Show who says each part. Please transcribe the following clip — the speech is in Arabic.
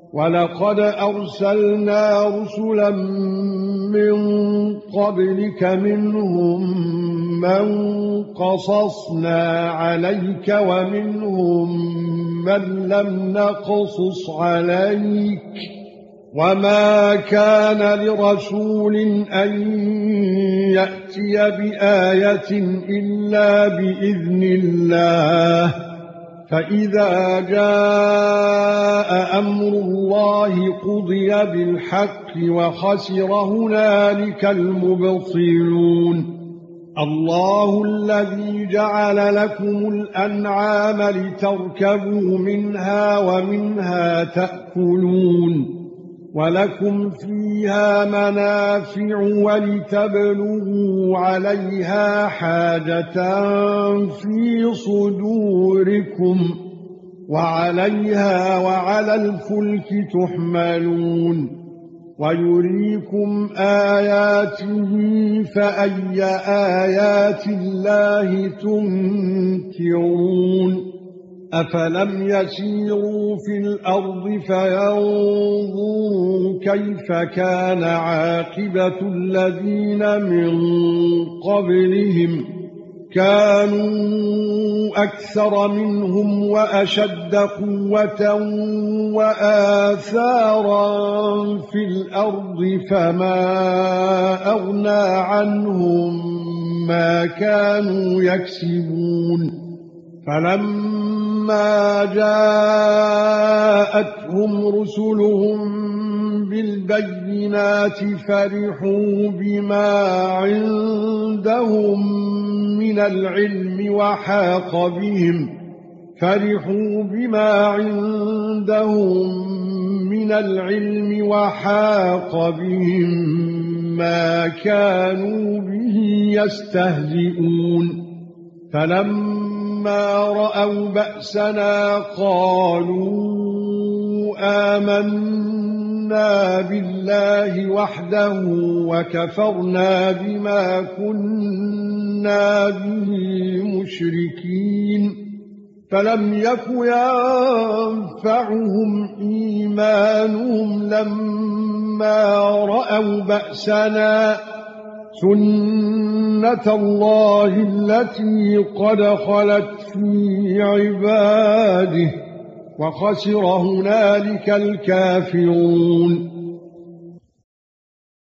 Speaker 1: وَلَقَدْ أَرْسَلْنَا رُسُلًا مِّن قَبْلِكَ مِنْهُم مَّن قَصَصْنَا عَلَيْكَ وَمِنْهُم مَّن لَّمْ نَقْصُصْ عَلَيْكَ وَمَا كَانَ لِرَسُولٍ أَن يَأْتِيَ بِآيَةٍ إِلَّا بِإِذْنِ اللَّهِ فَإِذَا جَاءَ أَمْرُ اللَّهِ قُضِيَ بِالْحَقِّ وَخَسِرَ هُنَالِكَ الْمُبْطِلُونَ الله الذي جعل لكم الأنعام لتركبوا منها ومنها تأكلون ولكم فيها منافع ولتبلغوا عليها حاجة في صدوركم وعليها وعلى الفلك تحملون ويريكم آياته فأي آيات الله تنكرون أفلم يسيروا في الأرض فينظروا كيف كان عاقبة الذين من قبلهم كانوا أكثر منهم وأشد قوة وآثارا في الأرض فما أغنى عنهم ما كانوا يكسبون فلما جاءتهم رسلهم بالبينات فرحوا بما عندهم من العلم وحاق بهم ما كانوا به يستهزئون فلما رأوا بأسنا قالوا آمنا بالله وحده وكفرنا بما كنا به مشركين فلم يك ينفعهم إيمانهم لما رأوا بأسنا سنة الله التي قد خلت في عباده وخسر هنالك الكافرون